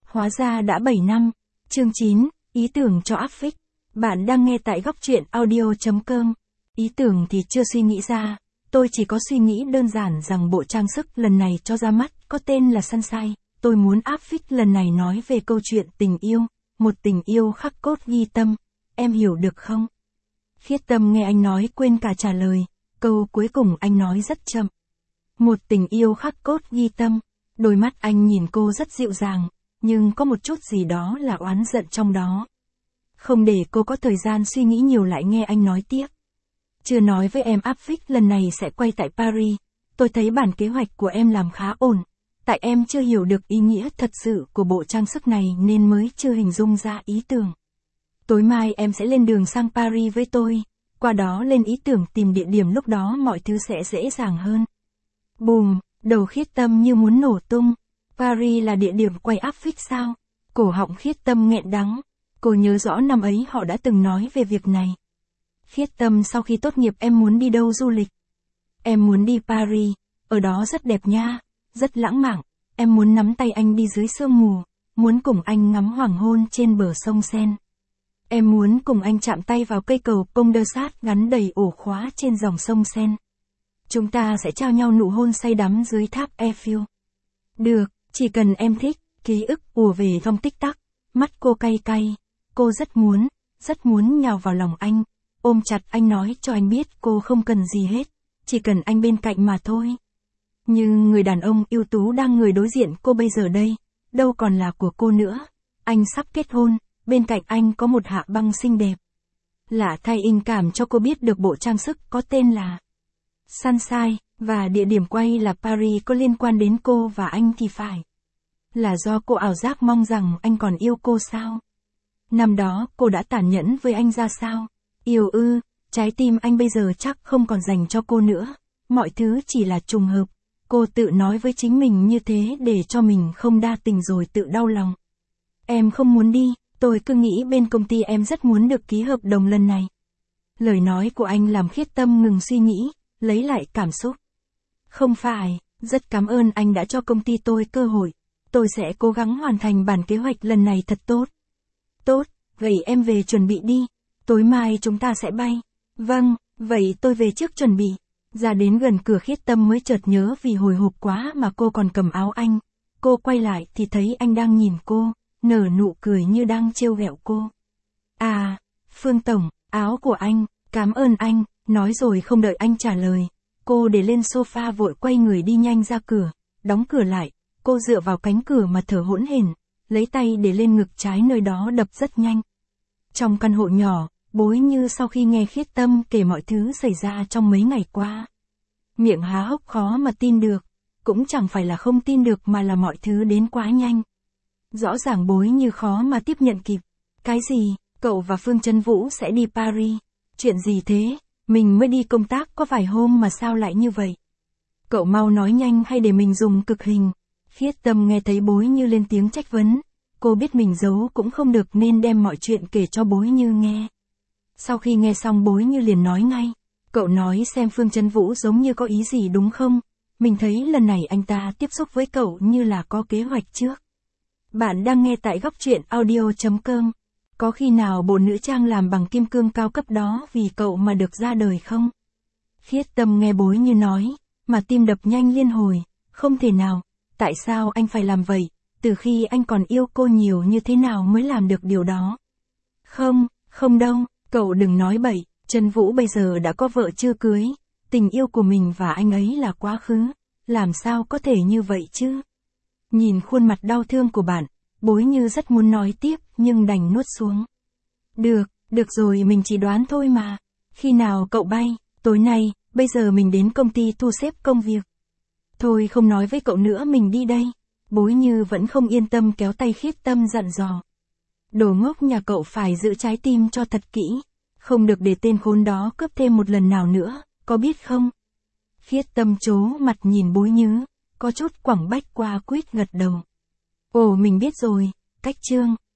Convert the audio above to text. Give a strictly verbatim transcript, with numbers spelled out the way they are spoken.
Hóa ra đã bảy năm. Chương chín, ý tưởng cho áp phích. Bạn đang nghe tại góc truyện audio chấm com. Ý tưởng thì chưa suy nghĩ ra, tôi chỉ có suy nghĩ đơn giản rằng bộ trang sức lần này cho ra mắt có tên là Sunshine. Tôi muốn áp phích lần này nói về câu chuyện tình yêu, một tình yêu khắc cốt ghi tâm. Em hiểu được không? Khiết Tâm nghe anh nói quên cả trả lời, câu cuối cùng anh nói rất chậm. Một tình yêu khắc cốt ghi tâm. Đôi mắt anh nhìn cô rất dịu dàng, nhưng có một chút gì đó là oán giận trong đó. Không để cô có thời gian suy nghĩ nhiều lại nghe anh nói tiếp. Chưa nói với em áp phích lần này sẽ quay tại Paris, tôi thấy bản kế hoạch của em làm khá ổn. Tại em chưa hiểu được ý nghĩa thật sự của bộ trang sức này nên mới chưa hình dung ra ý tưởng. Tối mai em sẽ lên đường sang Paris với tôi, qua đó lên ý tưởng tìm địa điểm, lúc đó mọi thứ sẽ dễ dàng hơn. Bùm, đầu Khiết Tâm như muốn nổ tung. Paris là địa điểm quay áp phích sao? Cổ họng Khiết Tâm nghẹn đắng. Cô nhớ rõ năm ấy họ đã từng nói về việc này. Khiết Tâm, sau khi tốt nghiệp em muốn đi đâu du lịch? Em muốn đi Paris, ở đó rất đẹp nha, rất lãng mạn. Em muốn nắm tay anh đi dưới sương mù, muốn cùng anh ngắm hoàng hôn trên bờ sông Seine. Em muốn cùng anh chạm tay vào cây cầu Pont de Sat gắn đầy ổ khóa trên dòng sông Seine. Chúng ta sẽ trao nhau nụ hôn say đắm dưới tháp Eiffel. Được, chỉ cần em thích. Ký ức ùa về trong tích tắc. Mắt cô cay cay. Cô rất muốn, rất muốn nhào vào lòng anh. Ôm chặt anh, nói cho anh biết cô không cần gì hết. Chỉ cần anh bên cạnh mà thôi. Nhưng người đàn ông ưu tú đang người đối diện cô bây giờ đây, đâu còn là của cô nữa. Anh sắp kết hôn, bên cạnh anh có một Hạ Băng xinh đẹp. Lạ thay tình cảm cho cô biết được bộ trang sức có tên là Sunshine, và địa điểm quay là Paris có liên quan đến cô và anh thì phải. Là do cô ảo giác mong rằng anh còn yêu cô sao? Năm đó cô đã tàn nhẫn với anh ra sao? Yêu ư, trái tim anh bây giờ chắc không còn dành cho cô nữa. Mọi thứ chỉ là trùng hợp. Cô tự nói với chính mình như thế để cho mình không đa tình rồi tự đau lòng. Em không muốn đi, tôi cứ nghĩ bên công ty em rất muốn được ký hợp đồng lần này. Lời nói của anh làm Khiết Tâm ngừng suy nghĩ, lấy lại cảm xúc. Không phải, rất cảm ơn anh đã cho công ty tôi cơ hội. Tôi sẽ cố gắng hoàn thành bản kế hoạch lần này thật tốt. Tốt, vậy em về chuẩn bị đi. Tối mai chúng ta sẽ bay. Vâng, vậy tôi về trước chuẩn bị. Ra đến gần cửa Khiết Tâm mới chợt nhớ vì hồi hộp quá mà cô còn cầm áo anh. Cô quay lại thì thấy anh đang nhìn cô, nở nụ cười như đang trêu ghẹo cô. À, Phương Tổng, áo của anh, cảm ơn anh, nói rồi không đợi anh trả lời. Cô để lên sofa vội quay người đi nhanh ra cửa, đóng cửa lại. Cô dựa vào cánh cửa mà thở hổn hển, lấy tay để lên ngực trái, nơi đó đập rất nhanh. Trong căn hộ nhỏ, Bối Như sau khi nghe Khiết Tâm kể mọi thứ xảy ra trong mấy ngày qua, miệng há hốc khó mà tin được, cũng chẳng phải là không tin được mà là mọi thứ đến quá nhanh. Rõ ràng Bối Như khó mà tiếp nhận kịp. Cái gì, cậu và Phương Trấn Vũ sẽ đi Paris? Chuyện gì thế? Mình mới đi công tác có vài hôm mà sao lại như vậy? Cậu mau nói nhanh hay để mình dùng cực hình. Khiết Tâm nghe thấy Bối Như lên tiếng trách vấn. Cô biết mình giấu cũng không được nên đem mọi chuyện kể cho Bối Như nghe. Sau khi nghe xong Bối Như liền nói ngay. Cậu nói xem Phương Trấn Vũ giống như có ý gì đúng không? Mình thấy lần này anh ta tiếp xúc với cậu như là có kế hoạch trước. Bạn đang nghe tại góc truyện audio chấm com. Có khi nào bộ nữ trang làm bằng kim cương cao cấp đó vì cậu mà được ra đời không? Khiết Tâm nghe Bối Như nói, mà tim đập nhanh liên hồi. Không thể nào, tại sao anh phải làm vậy? Từ khi anh còn yêu cô nhiều như thế nào mới làm được điều đó? Không, không đâu, cậu đừng nói bậy. Trấn Vũ bây giờ đã có vợ chưa cưới. Tình yêu của mình và anh ấy là quá khứ. Làm sao có thể như vậy chứ? Nhìn khuôn mặt đau thương của bạn, Bối Như rất muốn nói tiếp nhưng đành nuốt xuống. Được, được rồi, mình chỉ đoán thôi mà. Khi nào cậu bay? Tối nay, bây giờ mình đến công ty thu xếp công việc. Thôi không nói với cậu nữa, mình đi đây. Bối Như vẫn không yên tâm kéo tay Khiết Tâm dặn dò. Đồ ngốc nhà cậu phải giữ trái tim cho thật kỹ. Không được để tên khốn đó cướp thêm một lần nào nữa, có biết không? Khiết Tâm chố mặt nhìn Bối Như, có chút quẳng bách qua quýt gật đầu. Ồ, mình biết rồi, cách chương.